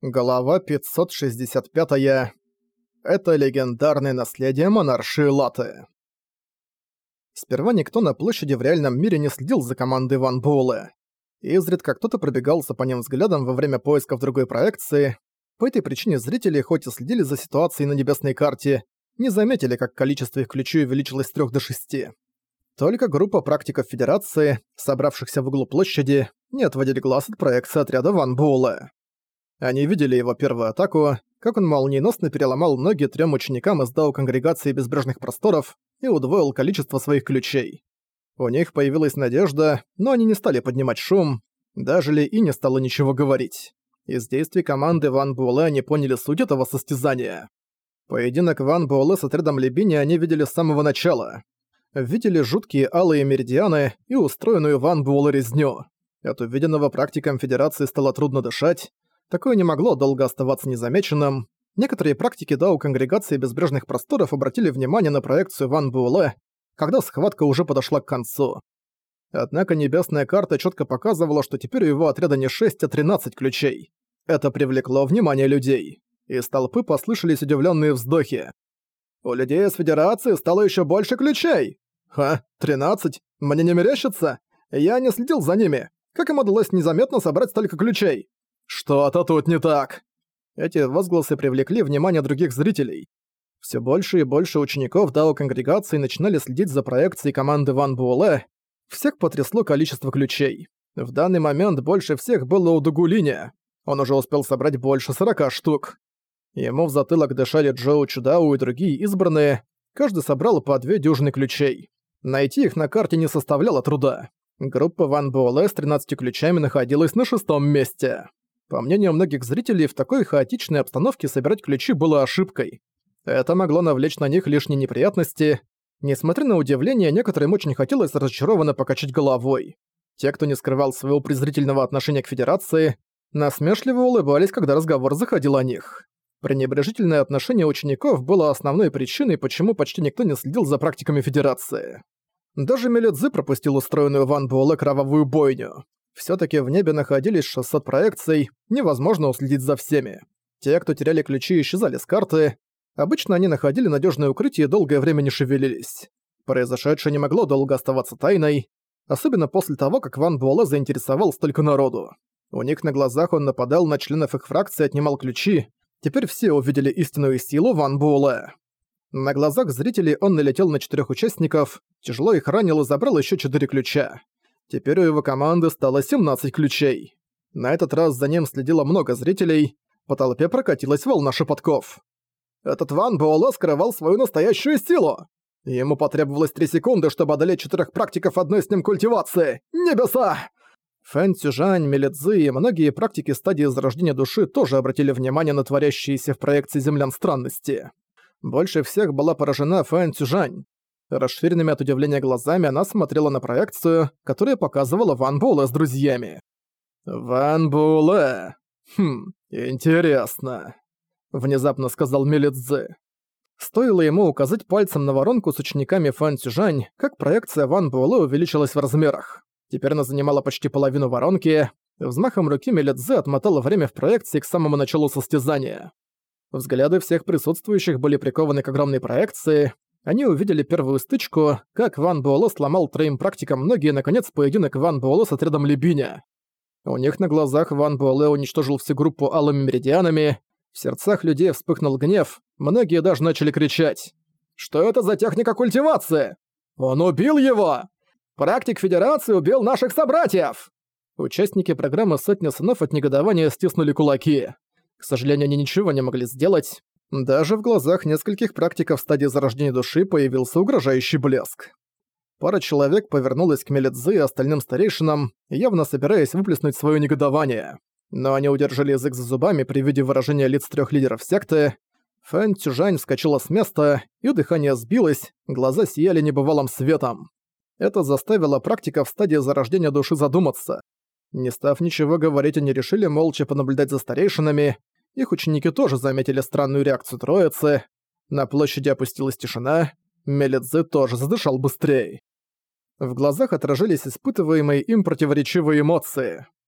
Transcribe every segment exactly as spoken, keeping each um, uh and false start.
Глава пятьсот шестьдесят пять. Это легендарное наследие монарши Латы. Сперва никто на площади в реальном мире не следил за командой Ван Буэлэ. Изредка кто-то пробегался по ним взглядом во время поисков другой проекции. По этой причине зрители, хоть и следили за ситуацией на небесной карте, не заметили, как количество их ключей увеличилось с трёх до шести. Только группа практиков Федерации, собравшихся в углу площади, не отводили глаз от проекции отряда Ван Буэлэ. Они видели его первую атаку, как он молниеносно переломал ноги трем ученикам из Дао Конгрегации Безбрежных Просторов и удвоил количество своих ключей. У них появилась надежда, но они не стали поднимать шум, даже Ли И не стало ничего говорить. Из действий команды Ван Буэлэ они поняли суть этого состязания. Поединок Ван Буэлэ с отрядом Ли Биня они видели с самого начала. Видели жуткие алые меридианы и устроенную Ван Буэлэ резню. От увиденного практикам Федерации стало трудно дышать. Такое не могло долго оставаться незамеченным. Некоторые практики Дао Конгрегации Безбрежных Просторов обратили внимание на проекцию Ван Буэлэ, когда схватка уже подошла к концу. Однако небесная карта четко показывала, что теперь у его отряда не шесть, а тринадцать ключей. Это привлекло внимание людей. Из толпы послышались удивленные вздохи. «У людей из Федерации стало еще больше ключей!» «Ха, тринадцать? Мне не мерещится? Я не следил за ними. Как им удалось незаметно собрать столько ключей?» «Что-то тут не так!» Эти возгласы привлекли внимание других зрителей. Все больше и больше учеников Дао Конгрегации начинали следить за проекцией команды Ван Буэлэ. Всех потрясло количество ключей. В данный момент больше всех было у Дугулиня. Он уже успел собрать больше сорока штук. Ему в затылок дышали Джоу Чудау и другие избранные. Каждый собрал по две дюжины ключей. Найти их на карте не составляло труда. Группа Ван Буэлэ с тринадцатью ключами находилась на шестом месте. По мнению многих зрителей, в такой хаотичной обстановке собирать ключи было ошибкой. Это могло навлечь на них лишние неприятности. Несмотря на удивление, некоторым очень хотелось разочарованно покачать головой. Те, кто не скрывал своего презрительного отношения к Федерации, насмешливо улыбались, когда разговор заходил о них. Пренебрежительное отношение учеников было основной причиной, почему почти никто не следил за практиками Федерации. Даже Мелидзе пропустил устроенную Ван Буэлэ кровавую бойню. Всё-таки в небе находились шестьсот проекций, невозможно уследить за всеми. Те, кто теряли ключи, исчезали с карты. Обычно они находили надёжное укрытие и долгое время не шевелились. Произошедшее не могло долго оставаться тайной, особенно после того, как Ван Буэлэ заинтересовал столько народу. У них на глазах он нападал на членов их фракции и отнимал ключи. Теперь все увидели истинную силу Ван Буэлэ. На глазах зрителей он налетел на четырёх участников, тяжело их ранил и забрал ещё четыре ключа. Теперь у его команды стало семнадцать ключей. На этот раз за ним следило много зрителей, по толпе прокатилась волна шепотков. Этот Ван Буэлэ скрывал свою настоящую силу! Ему потребовалось три секунды, чтобы одолеть четырёх практиков одной с ним культивации! Небеса! Фэн Цзюжань, Мелидзе и многие практики стадии зарождения души тоже обратили внимание на творящиеся в проекции землян странности. Больше всех была поражена Фэн Цзюжань. Расширенными от удивления глазами она смотрела на проекцию, которая показывала Ван Буэлэ с друзьями. «Ван Буэлэ? Хм, интересно», — внезапно сказал Мелидзе. Стоило ему указать пальцем на воронку с учениками Фэн Цзюжань, как проекция Ван Буэлэ увеличилась в размерах. Теперь она занимала почти половину воронки. Взмахом руки Мелидзе отмотала время в проекции к самому началу состязания. Взгляды всех присутствующих были прикованы к огромной проекции. Они увидели первую стычку, как Ван Буэлэ сломал троим практикам ноги и, наконец, поединок Ван Буэлэ с отрядом Ли Биня. У них на глазах Ван Буэлэ уничтожил всю группу алыми меридианами. В сердцах людей вспыхнул гнев, многие даже начали кричать. «Что это за техника культивации? Он убил его! Практик Федерации убил наших собратьев!» Участники программы «Сотня сынов» от негодования стиснули кулаки. К сожалению, они ничего не могли сделать. Даже в глазах нескольких практиков стадии зарождения души появился угрожающий блеск. Пара человек повернулась к Мелидзе и остальным старейшинам, явно собираясь выплеснуть свое негодование. Но они удержали язык за зубами при виде выражения лиц трех лидеров секты. Фэн Цзюжань вскочила с места, ее дыхание сбилось, глаза сияли небывалым светом. Это заставило практиков стадии зарождения души задуматься. Не став ничего говорить, они решили молча понаблюдать за старейшинами. Их ученики тоже заметили странную реакцию троицы. На площади опустилась тишина. Мелидзе тоже задышал быстрее. В глазах отражались испытываемые им противоречивые эмоции.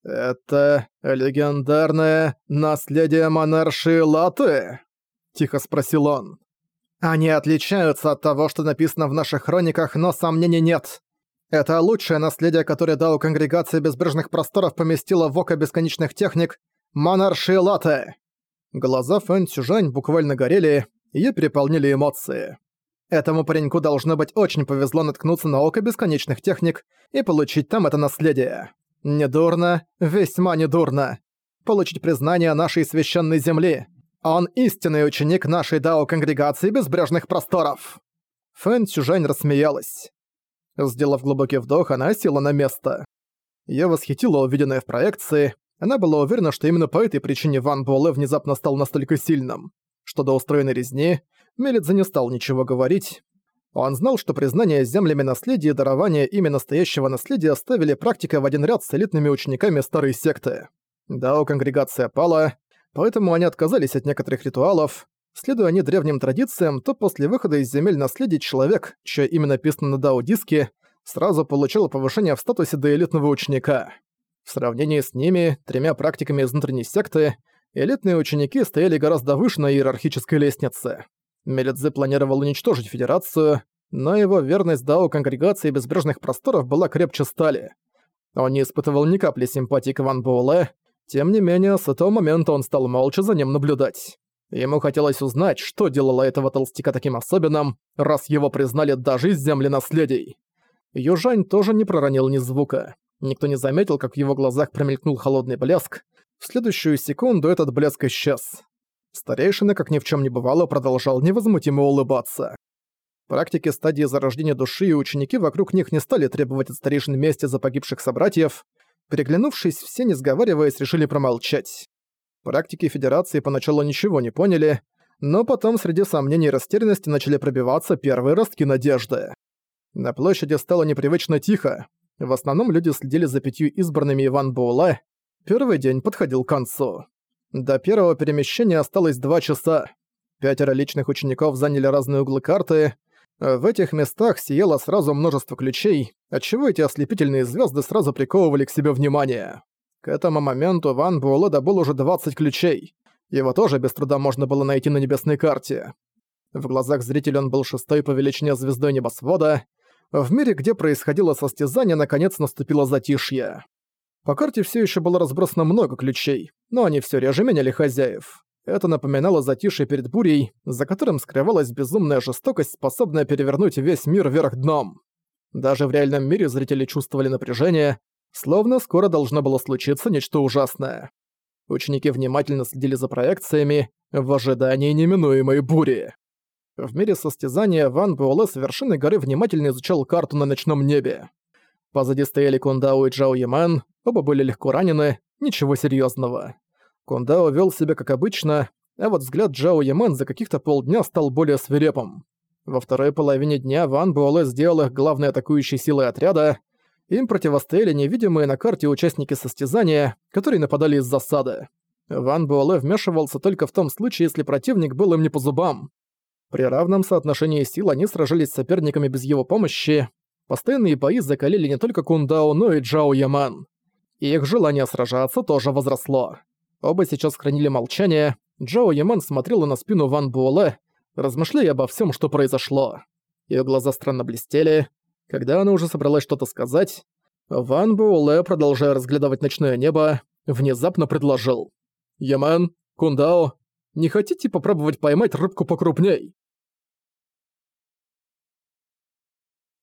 «Это легендарное наследие монарши Латы?» — тихо спросил он. «Они отличаются от того, что написано в наших хрониках, но сомнений нет. Это лучшее наследие, которое Дао Конгрегация Безбрежных Просторов поместила в Око Бесконечных Техник монарши Латы». Глаза Фэн Цюжань буквально горели, её переполнили эмоции. Этому пареньку должно быть очень повезло наткнуться на Око Бесконечных Техник и получить там это наследие. Недурно, весьма недурно. Получить признание нашей священной земли. Он истинный ученик нашей Дао-конгрегации Безбрежных Просторов. Фэн Цюжань рассмеялась. Сделав глубокий вдох, она села на место. Её восхитило увиденное в проекции. Она была уверена, что именно по этой причине Ван Буэлэ внезапно стал настолько сильным. Что до устроенной резни, Мелидзе не стал ничего говорить. Он знал, что признание землями наследия и дарование ими настоящего наследия ставили практика в один ряд с элитными учениками старой секты. Дао-конгрегация пала, поэтому они отказались от некоторых ритуалов. Следуя они древним традициям, то после выхода из земель наследия человек, чье имя написано на дао-диске, сразу получил повышение в статусе до элитного ученика. В сравнении с ними, тремя практиками из внутренней секты, элитные ученики стояли гораздо выше на иерархической лестнице. Мелидзе планировал уничтожить Федерацию, но его верность Дао Конгрегации Безбрежных Просторов была крепче стали. Он не испытывал ни капли симпатии к Ван Буэлэ, тем не менее, с этого момента он стал молча за ним наблюдать. Ему хотелось узнать, что делало этого толстяка таким особенным, раз его признали даже из земли наследий. Южань тоже не проронил ни звука. Никто не заметил, как в его глазах промелькнул холодный блеск. В следующую секунду этот блеск исчез. Старейшина, как ни в чем не бывало, продолжал невозмутимо улыбаться. Практики стадии зарождения души и ученики вокруг них не стали требовать от старейшин мести за погибших собратьев. Переглянувшись, все, не сговариваясь, решили промолчать. Практики Федерации поначалу ничего не поняли, но потом среди сомнений и растерянности начали пробиваться первые ростки надежды. На площади стало непривычно тихо. В основном люди следили за пятью избранными Ван Буэлэ. Первый день подходил к концу. До первого перемещения осталось два часа. Пятеро личных учеников заняли разные углы карты. В этих местах сияло сразу множество ключей, отчего эти ослепительные звезды сразу приковывали к себе внимание. К этому моменту Ван Буэлэ добыл уже двадцать ключей. Его тоже без труда можно было найти на небесной карте. В глазах зрителей он был шестой по величине звездой небосвода. В мире, где происходило состязание, наконец наступило затишье. По карте все еще было разбросано много ключей, но они все реже меняли хозяев. Это напоминало затишье перед бурей, за которым скрывалась безумная жестокость, способная перевернуть весь мир вверх дном. Даже в реальном мире зрители чувствовали напряжение, словно скоро должно было случиться нечто ужасное. Ученики внимательно следили за проекциями в ожидании неминуемой бури. В мире состязания Ван Буэлэ с вершины горы внимательно изучал карту на ночном небе. Позади стояли Кундао и Джао Ямэн, оба были легко ранены, ничего серьезного. Кундао вел себя как обычно, а вот взгляд Джао Ямэн за каких-то полдня стал более свирепым. Во второй половине дня Ван Буэлэ сделал их главной атакующей силой отряда. Им противостояли невидимые на карте участники состязания, которые нападали из засады. Ван Буэлэ вмешивался только в том случае, если противник был им не по зубам. При равном соотношении сил они сражались с соперниками без его помощи. Постоянные бои закалили не только Кундао, но и Джао Ямэн. И их желание сражаться тоже возросло. Оба сейчас хранили молчание. Джао Ямэн смотрела на спину Ван Буэлэ, размышляя обо всем, что произошло. Её глаза странно блестели. Когда она уже собралась что-то сказать, Ван Буэлэ, продолжая разглядывать ночное небо, внезапно предложил: «Ямэн, Кундао, не хотите попробовать поймать рыбку покрупней?»